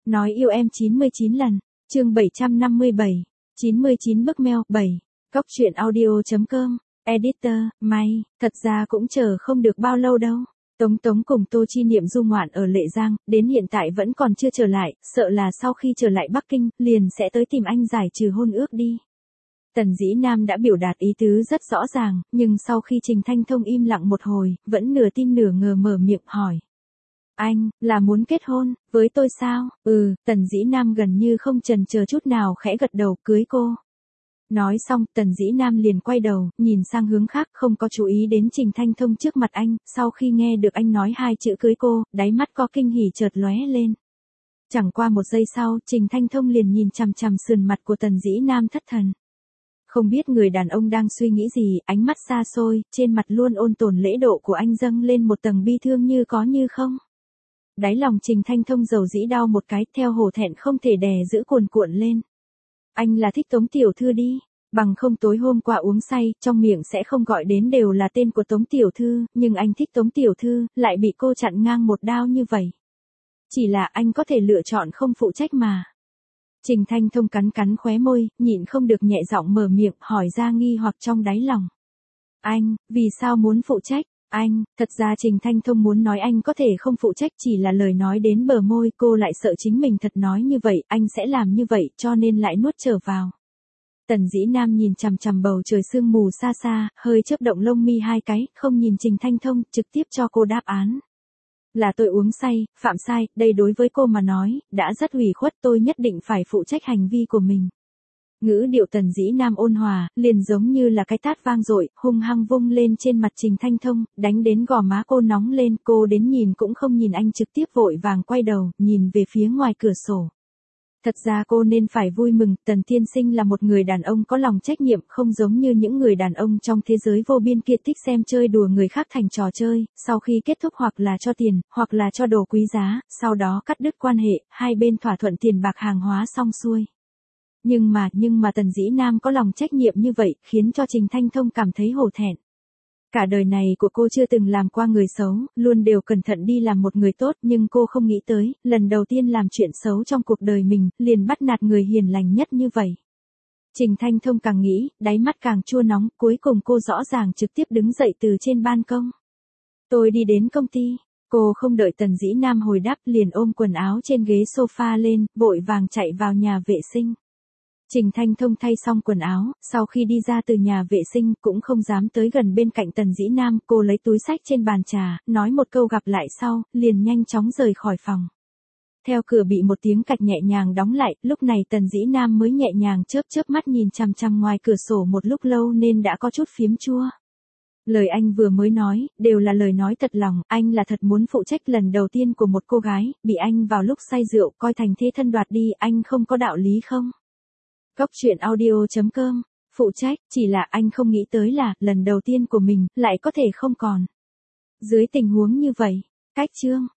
Nói yêu em 99 lần, chương 757, 99 bức mail 7, Cóc truyện audio.com, editor, may, thật ra cũng chờ không được bao lâu đâu. Tống Tống cùng Tô Chi Niệm du ngoạn ở Lệ Giang, đến hiện tại vẫn còn chưa trở lại, sợ là sau khi trở lại Bắc Kinh, liền sẽ tới tìm anh giải trừ hôn ước đi. Tần Dĩ Nam đã biểu đạt ý tứ rất rõ ràng, nhưng sau khi Trình Thanh Thông im lặng một hồi, vẫn nửa tin nửa ngờ mở miệng hỏi. Anh, là muốn kết hôn, với tôi sao? Tần Dĩ Nam gần như không chần chờ chút nào khẽ gật đầu, cưới cô. Nói xong, Tần Dĩ Nam liền quay đầu, nhìn sang hướng khác, không có chú ý đến Trình Thanh Thông trước mặt anh, sau khi nghe được anh nói hai chữ cưới cô, đáy mắt có kinh hỉ chợt lóe lên. Chẳng qua một giây sau, Trình Thanh Thông liền nhìn chằm chằm sườn mặt của Tần Dĩ Nam thất thần. Không biết người đàn ông đang suy nghĩ gì, ánh mắt xa xôi, trên mặt luôn ôn tồn lễ độ của anh dâng lên một tầng bi thương như có như không. Đáy lòng Trình Thanh Thông dầu dĩ đau một cái, theo hổ thẹn không thể đè giữ cuồn cuộn lên. Anh là thích Tống tiểu thư đi, bằng không tối hôm qua uống say, trong miệng sẽ không gọi đến đều là tên của Tống tiểu thư, nhưng anh thích Tống tiểu thư, lại bị cô chặn ngang một đao như vậy. Chỉ là anh có thể lựa chọn không phụ trách mà. Trình Thanh Thông cắn cắn khóe môi, nhịn không được nhẹ giọng mở miệng, hỏi ra nghi hoặc trong đáy lòng. Anh, vì sao muốn phụ trách? Anh, thật ra Trình Thanh Thông muốn nói anh có thể không phụ trách, chỉ là lời nói đến bờ môi, cô lại sợ chính mình thật nói như vậy, anh sẽ làm như vậy, cho nên lại nuốt trở vào. Tần Dĩ Nam nhìn chằm chằm bầu trời sương mù xa xa, hơi chớp động lông mi hai cái, không nhìn Trình Thanh Thông, trực tiếp cho cô đáp án. Là tôi uống say, phạm sai, đây đối với cô mà nói, đã rất ủy khuất, tôi nhất định phải phụ trách hành vi của mình. Ngữ điệu Tần Dĩ Nam ôn hòa, liền giống như là cái tát vang dội, hung hăng vung lên trên mặt Trình Thanh Thông, đánh đến gò má cô nóng lên, cô đến nhìn cũng không nhìn anh, trực tiếp vội vàng quay đầu, nhìn về phía ngoài cửa sổ. Thật ra cô nên phải vui mừng, Tần tiên sinh là một người đàn ông có lòng trách nhiệm, không giống như những người đàn ông trong thế giới vô biên kia thích xem chơi đùa người khác thành trò chơi, sau khi kết thúc hoặc là cho tiền, hoặc là cho đồ quý giá, sau đó cắt đứt quan hệ, hai bên thỏa thuận tiền bạc hàng hóa xong xuôi. Nhưng mà Tần Dĩ Nam có lòng trách nhiệm như vậy, khiến cho Trình Thanh Thông cảm thấy hổ thẹn. Cả đời này của cô chưa từng làm qua người xấu, luôn đều cẩn thận đi làm một người tốt, nhưng cô không nghĩ tới, lần đầu tiên làm chuyện xấu trong cuộc đời mình, liền bắt nạt người hiền lành nhất như vậy. Trình Thanh Thông càng nghĩ, đáy mắt càng chua nóng, cuối cùng cô rõ ràng trực tiếp đứng dậy từ trên ban công. Tôi đi đến công ty. Cô không đợi Tần Dĩ Nam hồi đáp, liền ôm quần áo trên ghế sofa lên, vội vàng chạy vào nhà vệ sinh. Trình Thanh Thông thay xong quần áo, sau khi đi ra từ nhà vệ sinh, cũng không dám tới gần bên cạnh Tần Dĩ Nam, cô lấy túi xách trên bàn trà, nói một câu gặp lại sau, liền nhanh chóng rời khỏi phòng. Theo cửa bị một tiếng cạch nhẹ nhàng đóng lại, lúc này Tần Dĩ Nam mới nhẹ nhàng chớp mắt nhìn chằm chằm ngoài cửa sổ một lúc lâu nên đã có chút phiếm chua. Lời anh vừa mới nói, đều là lời nói thật lòng, anh là thật muốn phụ trách lần đầu tiên của một cô gái, bị anh vào lúc say rượu coi thành thế thân đoạt đi, anh không có đạo lý không? Cóc truyện audio.com, phụ trách, chỉ là anh không nghĩ tới là, lần đầu tiên của mình, lại có thể không còn. Dưới tình huống như vậy, cách chương.